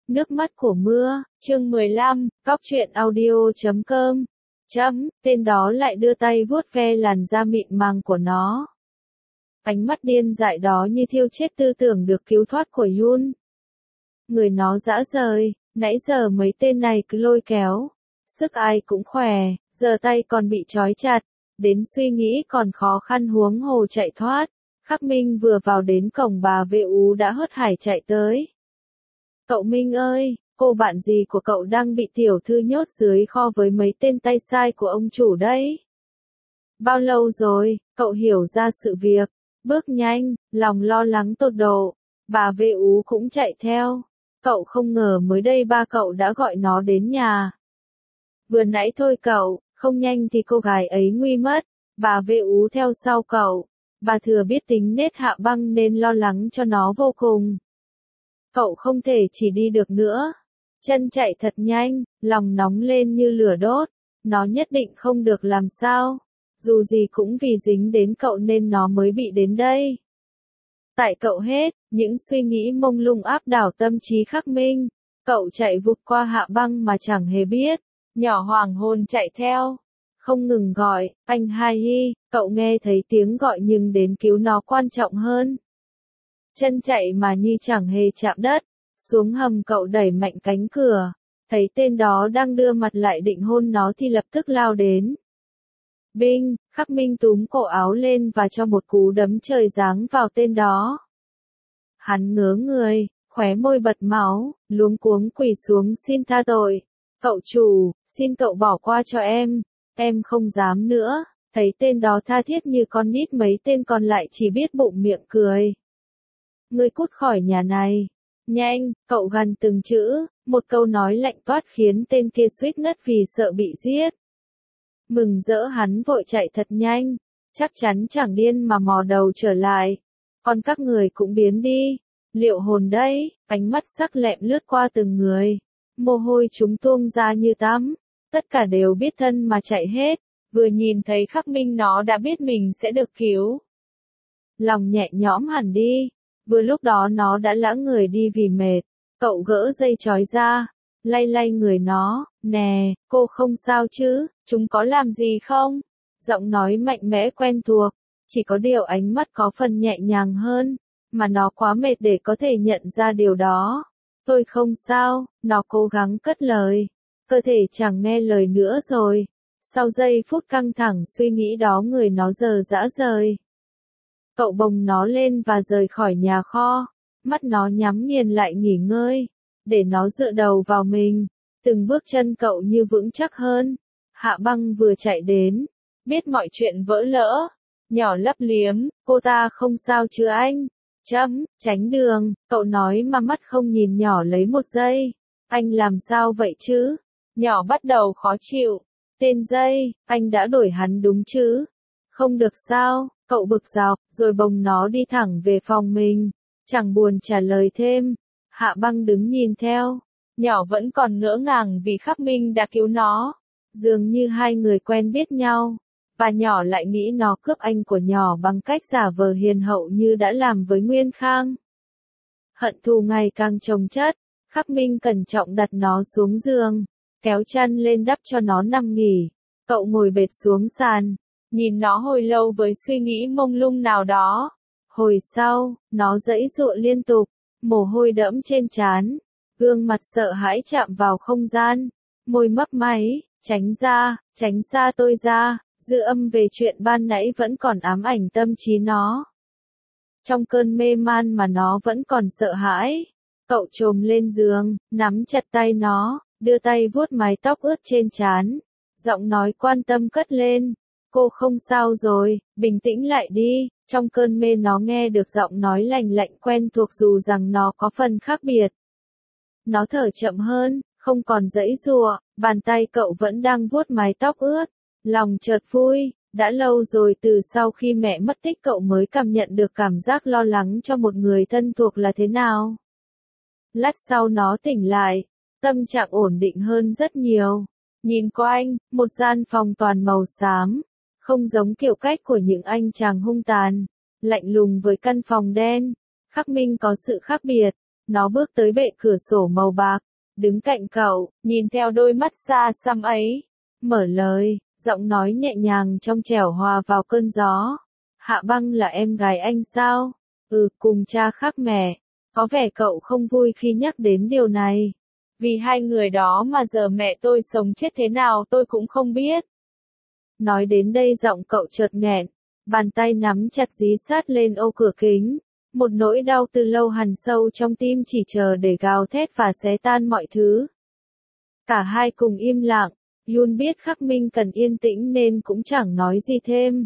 Nước mắt của mưa, chương 15, cóc truyện audio.com. Tên đó lại đưa tay vuốt ve làn da mịn màng của nó. Ánh mắt điên dại đó như thiêu chết tư tưởng được cứu thoát của Yun. Người nó dã rời, nãy giờ mấy tên này cứ lôi kéo. Sức ai cũng khỏe, giờ tay còn bị trói chặt. Đến suy nghĩ còn khó khăn huống hồ chạy thoát. Khắc Minh vừa vào đến cổng bà vệ ú đã hớt hải chạy tới. Cậu Minh ơi, cô bạn gì của cậu đang bị tiểu thư nhốt dưới kho với mấy tên tay sai của ông chủ đấy. Bao lâu rồi, cậu hiểu ra sự việc, bước nhanh, lòng lo lắng tột độ, bà vệ ú cũng chạy theo. Cậu không ngờ mới đây ba cậu đã gọi nó đến nhà. Vừa nãy thôi cậu, không nhanh thì cô gái ấy nguy mất, bà vệ ú theo sau cậu. Bà thừa biết tính nết Hạ Băng nên lo lắng cho nó vô cùng. Cậu không thể chỉ đi được nữa. Chân chạy thật nhanh, lòng nóng lên như lửa đốt. Nó nhất định không được làm sao. Dù gì cũng vì dính đến cậu nên nó mới bị đến đây. Tại cậu hết, những suy nghĩ mông lung áp đảo tâm trí Khắc Minh. Cậu chạy vụt qua Hạ Băng mà chẳng hề biết. Nhỏ hoàng hôn chạy theo. Không ngừng gọi, anh Hai Hi, cậu nghe thấy tiếng gọi nhưng đến cứu nó quan trọng hơn. Chân chạy mà như chẳng hề chạm đất, xuống hầm cậu đẩy mạnh cánh cửa, thấy tên đó đang đưa mặt lại định hôn nó thì lập tức lao đến. Binh, Khắc Minh túm cổ áo lên và cho một cú đấm trời giáng vào tên đó. Hắn ngớ người, khóe môi bật máu, luống cuống quỳ xuống xin tha tội. Cậu chủ, xin cậu bỏ qua cho em không dám nữa. Thấy tên đó tha thiết như con nít mấy tên còn lại chỉ biết bụng miệng cười. Ngươi cút khỏi nhà này. Nhanh, cậu gằn từng chữ, một câu nói lạnh toát khiến tên kia suýt ngất vì sợ bị giết. Mừng rỡ hắn vội chạy thật nhanh, chắc chắn chẳng điên mà mò đầu trở lại. Còn các người cũng biến đi. Liệu hồn đây, ánh mắt sắc lẹm lướt qua từng người. Mồ hôi chúng tuôn ra như tắm. Tất cả đều biết thân mà chạy hết. Vừa nhìn thấy Khắc Minh nó đã biết mình sẽ được cứu. Lòng nhẹ nhõm hẳn đi. Vừa lúc đó nó đã lãng người đi vì mệt. Cậu gỡ dây trói ra, lay lay người nó. Nè, cô không sao chứ, chúng có làm gì không? Giọng nói mạnh mẽ quen thuộc. Chỉ có điều ánh mắt có phần nhẹ nhàng hơn. Mà nó quá mệt để có thể nhận ra điều đó. Tôi không sao, nó cố gắng cất lời. Cơ thể chẳng nghe lời nữa rồi. Sau giây phút căng thẳng suy nghĩ đó người nó giờ dã rời. Cậu bồng nó lên và rời khỏi nhà kho. Mắt nó nhắm nghiền lại nghỉ ngơi. Để nó dựa đầu vào mình. Từng bước chân cậu như vững chắc hơn. Hạ Băng vừa chạy đến. Biết mọi chuyện vỡ lỡ. Nhỏ lấp liếm, cô ta không sao chứ anh. Tránh đường, cậu nói mà mắt không nhìn nhỏ lấy một giây. Anh làm sao vậy chứ? Nhỏ bắt đầu khó chịu. Tên dây, anh đã đổi hắn đúng chứ? Không được sao, cậu bực dọc, rồi bồng nó đi thẳng về phòng mình. Chẳng buồn trả lời thêm. Hạ Băng đứng nhìn theo. Nhỏ vẫn còn ngỡ ngàng vì Khắc Minh đã cứu nó. Dường như hai người quen biết nhau. Và nhỏ lại nghĩ nó cướp anh của nhỏ bằng cách giả vờ hiền hậu như đã làm với Nguyên Khang. Hận thù ngày càng chồng chất. Khắc Minh cẩn trọng đặt nó xuống giường. Kéo chăn lên đắp cho nó nằm nghỉ. Cậu ngồi bệt xuống sàn. Nhìn nó hồi lâu với suy nghĩ mông lung nào đó. Hồi sau, nó giãy giụa liên tục. Mồ hôi đẫm trên trán. Gương mặt sợ hãi chạm vào không gian. Môi mấp máy, tránh xa tôi ra. Dư âm về chuyện ban nãy vẫn còn ám ảnh tâm trí nó. Trong cơn mê man mà nó vẫn còn sợ hãi. Cậu chồm lên giường, nắm chặt tay nó, đưa tay vuốt mái tóc ướt trên trán. Giọng nói quan tâm cất lên. Cô không sao rồi, bình tĩnh lại đi. Trong cơn mê nó nghe được giọng nói lành lạnh quen thuộc dù rằng nó có phần khác biệt. Nó thở chậm hơn, không còn giãy giụa, bàn tay cậu vẫn đang vuốt mái tóc ướt. Lòng chợt vui, đã lâu rồi từ sau khi mẹ mất tích cậu mới cảm nhận được cảm giác lo lắng cho một người thân thuộc là thế nào. Lát sau nó tỉnh lại, tâm trạng ổn định hơn rất nhiều. Nhìn quanh, một gian phòng toàn màu xám, không giống kiểu cách của những anh chàng hung tàn, lạnh lùng với căn phòng đen. Khắc Minh có sự khác biệt, Nó bước tới bệ cửa sổ màu bạc, đứng cạnh cậu, nhìn theo đôi mắt xa xăm ấy, mở lời, giọng nói nhẹ nhàng trong trẻo hòa vào cơn gió. Hạ Băng là em gái anh sao? Ừ, cùng cha khác mẹ. Có vẻ cậu không vui khi nhắc đến điều này. Vì hai người đó mà giờ mẹ tôi sống chết thế nào tôi cũng không biết. Nói đến đây giọng cậu chợt nghẹn, bàn tay nắm chặt dí sát lên ô cửa kính. Một nỗi đau từ lâu hằn sâu trong tim chỉ chờ để gào thét và xé tan mọi thứ. Cả hai cùng im lặng, Yun biết Khắc Minh cần yên tĩnh nên cũng chẳng nói gì thêm.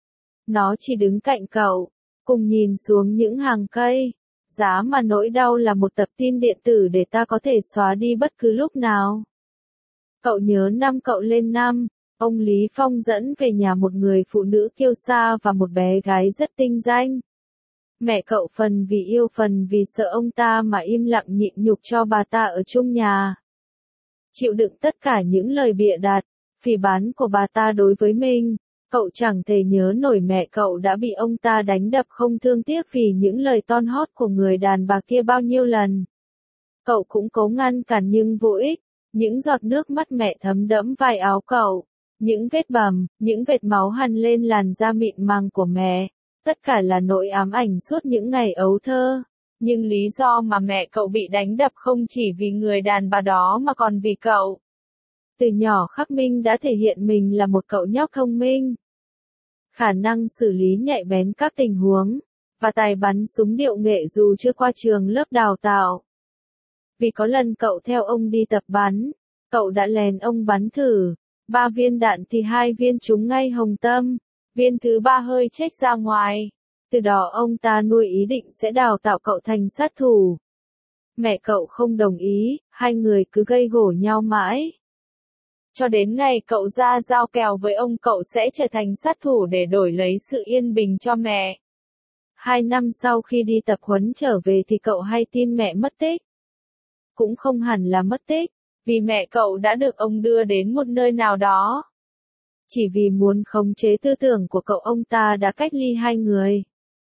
Nó chỉ đứng cạnh cậu, cùng nhìn xuống những hàng cây. Giá mà nỗi đau là một tập tin điện tử để ta có thể xóa đi bất cứ lúc nào. Cậu nhớ năm cậu lên năm, ông Lý Phong dẫn về nhà một người phụ nữ kiêu sa và một bé gái rất tinh danh. Mẹ cậu phần vì yêu phần vì sợ ông ta mà im lặng nhịn nhục cho bà ta ở chung nhà. Chịu đựng tất cả những lời bịa đặt, phỉ báng của bà ta đối với mình. Cậu chẳng thể nhớ nổi mẹ cậu đã bị ông ta đánh đập không thương tiếc vì những lời ton hót của người đàn bà kia bao nhiêu lần. Cậu cũng cố ngăn cản nhưng vô ích, những giọt nước mắt mẹ thấm đẫm vai áo cậu, những vết bầm, những vệt máu hằn lên làn da mịn màng của mẹ, tất cả là nỗi ám ảnh suốt những ngày ấu thơ. Nhưng lý do mà mẹ cậu bị đánh đập không chỉ vì người đàn bà đó mà còn vì cậu. Từ nhỏ Khắc Minh đã thể hiện mình là một cậu nhóc thông minh. Khả năng xử lý nhạy bén các tình huống, và tài bắn súng điệu nghệ dù chưa qua trường lớp đào tạo. Vì có lần cậu theo ông đi tập bắn, cậu đã lèn ông bắn thử, 3 viên đạn thì 2 viên trúng ngay hồng tâm, viên thứ 3 hơi chếch ra ngoài. Từ đó ông ta nuôi ý định sẽ đào tạo cậu thành sát thủ. Mẹ cậu không đồng ý, hai người cứ gây gổ nhau mãi. Cho đến ngày cậu ra giao kèo với ông cậu sẽ trở thành sát thủ để đổi lấy sự yên bình cho mẹ. 2 năm sau khi đi tập huấn trở về thì cậu hay tin mẹ mất tích. Cũng không hẳn là mất tích, vì mẹ cậu đã được ông đưa đến một nơi nào đó. Chỉ vì muốn khống chế tư tưởng của cậu ông ta đã cách ly hai người.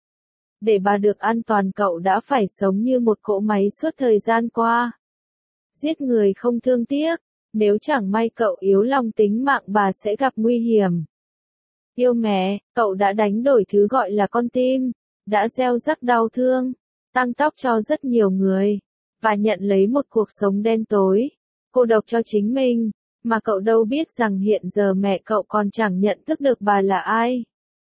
Để bà được an toàn cậu đã phải sống như một cỗ máy suốt thời gian qua. Giết người không thương tiếc, nếu chẳng may cậu yếu lòng tính mạng bà sẽ gặp nguy hiểm. Yêu mẹ, cậu đã đánh đổi thứ gọi là con tim, đã gieo rắc đau thương, tăng tóc cho rất nhiều người, và nhận lấy một cuộc sống đen tối, cô độc cho chính mình, mà cậu đâu biết rằng hiện giờ mẹ cậu còn chẳng nhận thức được bà là ai.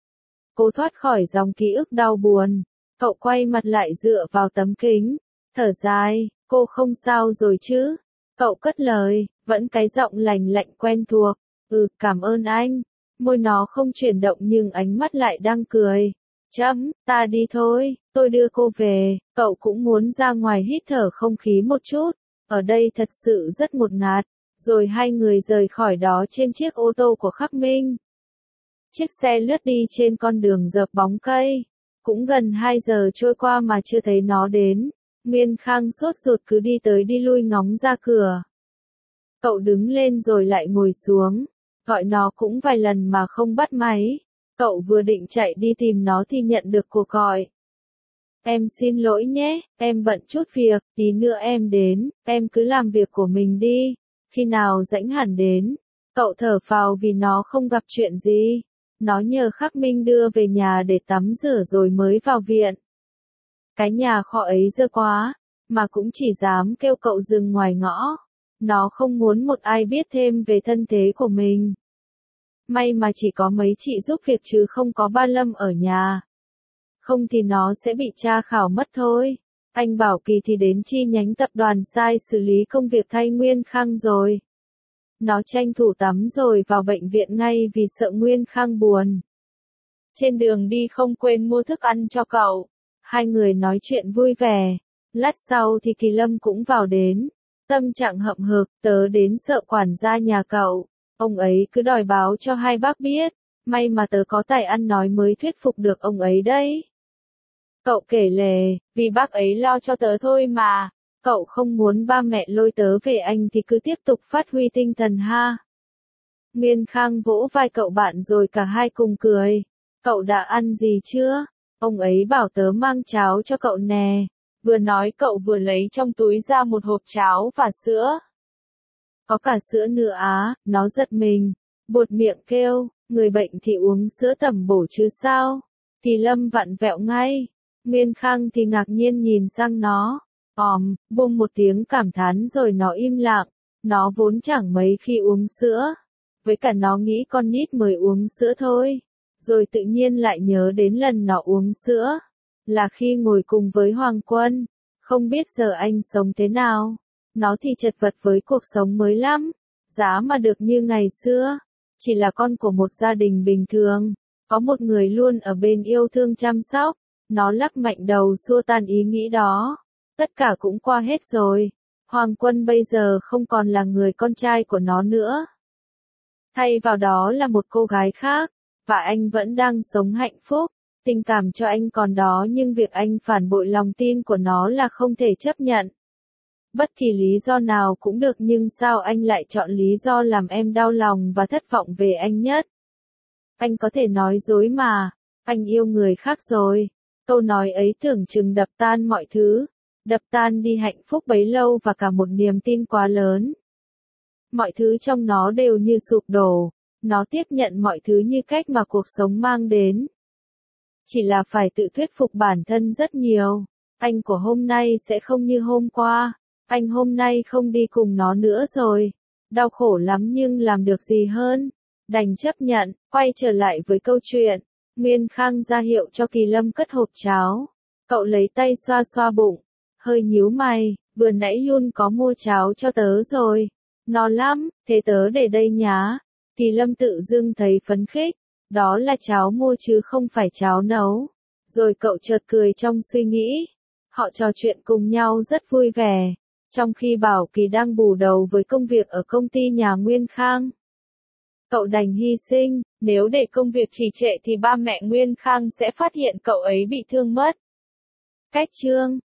Cô thoát khỏi dòng ký ức đau buồn, cậu quay mặt lại dựa vào tấm kính, thở dài, cô không sao rồi chứ? Cậu cất lời, vẫn cái giọng lành lạnh quen thuộc, cảm ơn anh. Môi nó không chuyển động nhưng ánh mắt lại đang cười. Ta đi thôi, tôi đưa cô về, cậu cũng muốn ra ngoài hít thở không khí một chút, ở đây thật sự rất ngột ngạt. Rồi hai người rời khỏi đó trên chiếc ô tô của Khắc Minh. Chiếc xe lướt đi trên con đường rợp bóng cây. Cũng gần 2 giờ trôi qua mà chưa thấy nó đến. Nguyên Khang sốt ruột cứ đi tới đi lui ngóng ra cửa. Cậu đứng lên rồi lại ngồi xuống. Gọi nó cũng vài lần mà không bắt máy. Cậu vừa định chạy đi tìm nó thì nhận được cuộc gọi. Em xin lỗi nhé, em bận chút việc, tí nữa em đến, em cứ làm việc của mình đi. Khi nào rảnh hẳn đến. Cậu thở phào vì nó không gặp chuyện gì. Nó nhờ Khắc Minh đưa về nhà để tắm rửa rồi mới vào viện. Cái nhà kho ấy dơ quá, mà cũng chỉ dám kêu cậu dừng ngoài ngõ. Nó không muốn một ai biết thêm về thân thế của mình. May mà chỉ có mấy chị giúp việc chứ không có ba Lâm ở nhà. Không thì nó sẽ bị tra khảo mất thôi. Anh Bảo Kỳ thì đến chi nhánh tập đoàn sai xử lý công việc thay Nguyên Khang rồi. Nó tranh thủ tắm rồi vào bệnh viện ngay vì sợ Nguyên Khang buồn. Trên đường đi không quên mua thức ăn cho cậu. Hai người nói chuyện vui vẻ. Lát sau thì Kỳ Lâm cũng vào đến. Tâm trạng hậm hực, tớ đến sợ quản gia nhà cậu. Ông ấy cứ đòi báo cho hai bác biết. May mà tớ có tài ăn nói mới thuyết phục được ông ấy đấy. Cậu kể lể, vì bác ấy lo cho tớ thôi mà. Cậu không muốn ba mẹ lôi tớ về anh thì cứ tiếp tục phát huy tinh thần ha. Nguyên Khang vỗ vai cậu bạn rồi cả hai cùng cười. Cậu đã ăn gì chưa? Ông ấy bảo tớ mang cháo cho cậu nè. Vừa nói cậu vừa lấy trong túi ra một hộp cháo và sữa. Có cả sữa nữa á, nó giật mình, buột miệng kêu, người bệnh thì uống sữa tẩm bổ chứ sao? Kỳ Lâm vặn vẹo ngay. Nguyên Khang thì ngạc nhiên nhìn sang nó. Bùng một tiếng cảm thán rồi nó im lặng. Nó vốn chẳng mấy khi uống sữa. Với cả nó nghĩ con nít mới uống sữa thôi. Rồi tự nhiên lại nhớ đến lần nó uống sữa. Là khi ngồi cùng với Hoàng Quân. Không biết giờ anh sống thế nào. Nó thì chật vật với cuộc sống mới lắm. Giá mà được như ngày xưa. Chỉ là con của một gia đình bình thường. Có một người luôn ở bên yêu thương chăm sóc. Nó lắc mạnh đầu xua tan ý nghĩ đó. Tất cả cũng qua hết rồi. Hoàng Quân bây giờ không còn là người con trai của nó nữa. Thay vào đó là một cô gái khác. Và anh vẫn đang sống hạnh phúc. Tình cảm cho anh còn đó nhưng việc anh phản bội lòng tin của nó là không thể chấp nhận. Bất kỳ lý do nào cũng được nhưng sao anh lại chọn lý do làm em đau lòng và thất vọng về anh nhất? Anh có thể nói dối mà, anh yêu người khác rồi. Câu nói ấy tưởng chừng đập tan mọi thứ, đập tan đi hạnh phúc bấy lâu và cả một niềm tin quá lớn. Mọi thứ trong nó đều như sụp đổ, nó tiếp nhận mọi thứ như cách mà cuộc sống mang đến. Chỉ là phải tự thuyết phục bản thân rất nhiều, anh của hôm nay sẽ không như hôm qua, anh hôm nay không đi cùng nó nữa rồi. Đau khổ lắm nhưng làm được gì hơn, đành chấp nhận, quay trở lại với câu chuyện. Nguyên Khang ra hiệu cho Kỳ Lâm cất hộp cháo. Cậu lấy tay xoa xoa bụng, hơi nhíu mày, vừa nãy Yun có mua cháo cho tớ rồi. No lắm, thế tớ để đây nhá. Kỳ Lâm tự dưng thấy phấn khích, đó là cháo mua chứ không phải cháo nấu. Rồi cậu chợt cười trong suy nghĩ. Họ trò chuyện cùng nhau rất vui vẻ, trong khi Bảo Kỳ đang bù đầu với công việc ở công ty nhà Nguyên Khang. Cậu đành hy sinh, nếu để công việc trì trệ thì ba mẹ Nguyên Khang sẽ phát hiện cậu ấy bị thương mất. Cách chương